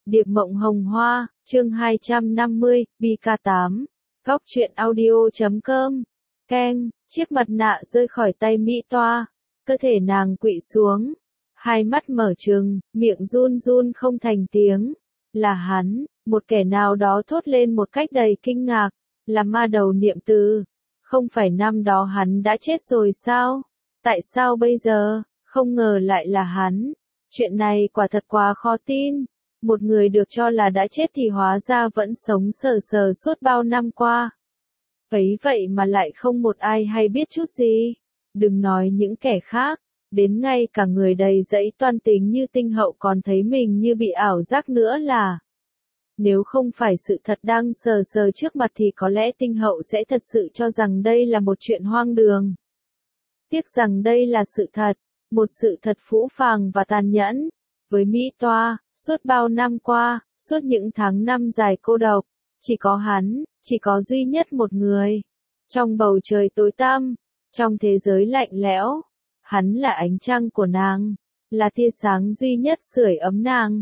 Điệp Mộng Hồng Hoa, chương 250, BK8, Góc truyện audio.com, Keng, chiếc mặt nạ rơi khỏi tay Mỹ Toa, cơ thể nàng quỵ xuống, hai mắt mở trừng, miệng run run không thành tiếng. Là hắn, một kẻ nào đó thốt lên một cách đầy kinh ngạc, là ma đầu Niệm Từ. Không phải năm đó hắn đã chết rồi sao? Tại sao bây giờ, không ngờ lại là hắn? Chuyện này quả thật quá khó tin. Một người được cho là đã chết thì hóa ra vẫn sống sờ sờ suốt bao năm qua. Ấy vậy mà lại không một ai hay biết chút gì. Đừng nói những kẻ khác, đến ngay cả người đầy dẫy toan tính như Tinh Hậu còn thấy mình như bị ảo giác nữa là. Nếu không phải sự thật đang sờ sờ trước mặt thì có lẽ Tinh Hậu sẽ thật sự cho rằng đây là một chuyện hoang đường. Tiếc rằng đây là sự thật, một sự thật phũ phàng và tàn nhẫn. Với Mỹ Toa, suốt bao năm qua, suốt những tháng năm dài cô độc, chỉ có hắn, chỉ có duy nhất một người. Trong bầu trời tối tăm, trong thế giới lạnh lẽo, hắn là ánh trăng của nàng, là tia sáng duy nhất sưởi ấm nàng.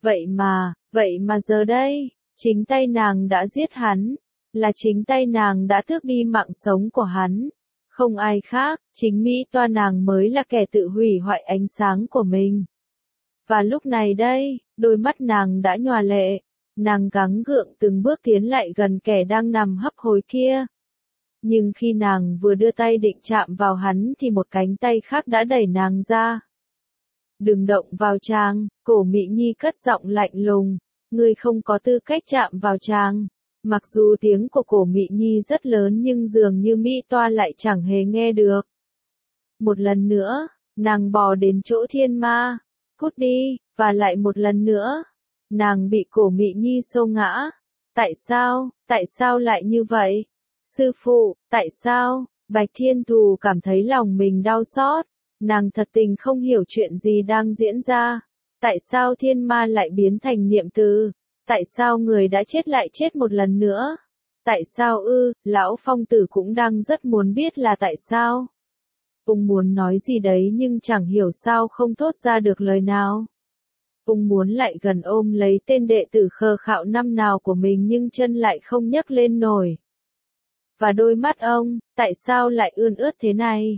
Vậy mà giờ đây, chính tay nàng đã giết hắn, là chính tay nàng đã tước đi mạng sống của hắn. Không ai khác, chính Mỹ Toa nàng mới là kẻ tự hủy hoại ánh sáng của mình. Và lúc này đây, đôi mắt nàng đã nhòa lệ, nàng gắng gượng từng bước tiến lại gần kẻ đang nằm hấp hối kia. Nhưng khi nàng vừa đưa tay định chạm vào hắn thì một cánh tay khác đã đẩy nàng ra. Đừng động vào chàng, Cổ Mị Nhi cất giọng lạnh lùng, ngươi không có tư cách chạm vào chàng. Mặc dù tiếng của Cổ Mị Nhi rất lớn nhưng dường như Mỹ Toa lại chẳng hề nghe được. Một lần nữa, nàng bò đến chỗ thiên ma. Cút đi, và lại một lần nữa. Nàng bị Cổ Mị Nhi xô ngã. Tại sao lại như vậy? Sư phụ, tại sao? Bạch Thiên Thù cảm thấy lòng mình đau xót. Nàng thật tình không hiểu chuyện gì đang diễn ra. Tại sao thiên ma lại biến thành Niệm Từ? Tại sao người đã chết lại chết một lần nữa? Tại sao lão Phong Tử cũng đang rất muốn biết là tại sao? Ông muốn nói gì đấy nhưng chẳng hiểu sao không thốt ra được lời nào. Ông muốn lại gần ôm lấy tên đệ tử khờ khạo năm nào của mình nhưng chân lại không nhấc lên nổi. Và đôi mắt ông, tại sao lại ươn ướt thế này?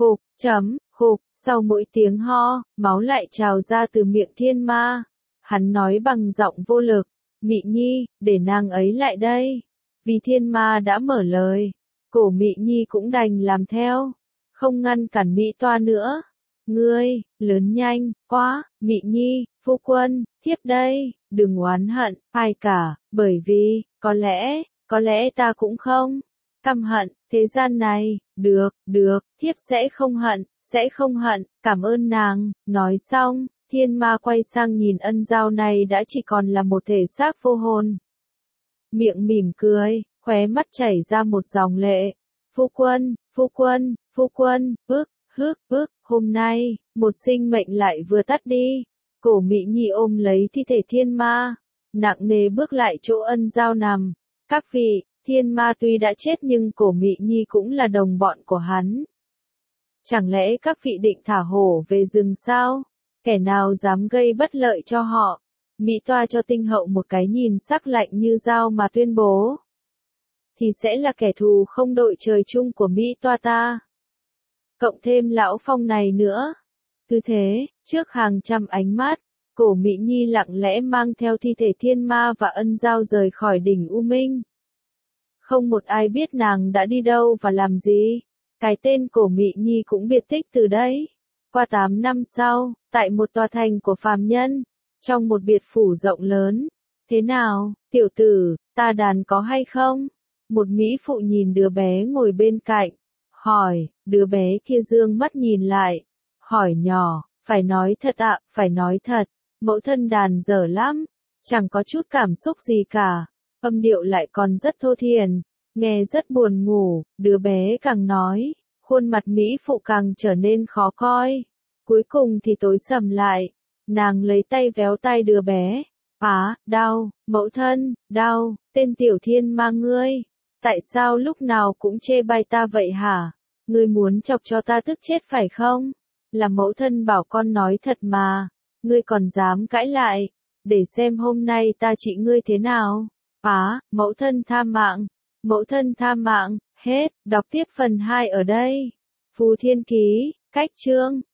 Khục, sau mỗi tiếng ho, máu lại trào ra từ miệng thiên ma. Hắn nói bằng giọng vô lực, Mị Nhi, để nàng ấy lại đây. Vì thiên ma đã mở lời, Cổ Mị Nhi cũng đành làm theo. Không ngăn cản Mỹ Toa nữa. Ngươi, lớn nhanh, quá, Mị Nhi, phu quân, thiếp đây, đừng oán hận, ai cả, bởi vì, có lẽ ta cũng không căm hận, thế gian này, được, thiếp sẽ không hận, cảm ơn nàng. Nói xong, thiên ma quay sang nhìn Ân Giao này đã chỉ còn là một thể xác vô hồn. Miệng mỉm cười, khóe mắt chảy ra một dòng lệ. Phu quân, bước, hôm nay, một sinh mệnh lại vừa tắt đi. Cổ Mị Nhi ôm lấy thi thể thiên ma, nặng nề bước lại chỗ Ân Giao nằm. Các vị, thiên ma tuy đã chết nhưng Cổ Mị Nhi cũng là đồng bọn của hắn. Chẳng lẽ các vị định thả hổ về rừng sao? Kẻ nào dám gây bất lợi cho họ? Mỹ Toa cho Tinh Hậu một cái nhìn sắc lạnh như dao mà tuyên bố. Thì sẽ là kẻ thù không đội trời chung của Mỹ Toa ta. Cộng thêm lão Phong này nữa. Cứ thế, trước hàng trăm ánh mắt, Cổ Mị Nhi lặng lẽ mang theo thi thể thiên ma và Ân Giao rời khỏi đỉnh U Minh. Không một ai biết nàng đã đi đâu và làm gì. Cái tên Cổ Mị Nhi cũng biệt tích từ đấy. Qua 8 năm sau, tại một tòa thành của phàm nhân, trong một biệt phủ rộng lớn. Thế nào, tiểu tử, ta đàn có hay không? Một mỹ phụ nhìn đứa bé ngồi bên cạnh, hỏi. Đứa bé kia dương mắt nhìn lại, hỏi nhỏ, phải nói thật ạ, phải nói thật, mẫu thân đàn dở lắm, chẳng có chút cảm xúc gì cả, âm điệu lại còn rất thô thiển, nghe rất buồn ngủ. Đứa bé càng nói, khuôn mặt mỹ phụ càng trở nên khó coi, cuối cùng thì tối sầm lại, nàng lấy tay véo tai đứa bé, đau, mẫu thân, đau, tên tiểu thiên ma ngươi, tại sao lúc nào cũng chê bai ta vậy hả? Ngươi muốn chọc cho ta tức chết phải không? Là mẫu thân bảo con nói thật mà, ngươi còn dám cãi lại. để xem hôm nay ta trị ngươi thế nào. Mẫu thân tha mạng, mẫu thân tha mạng, hết, đọc tiếp phần 2 ở đây. Phù Thiên Ký, cách chương.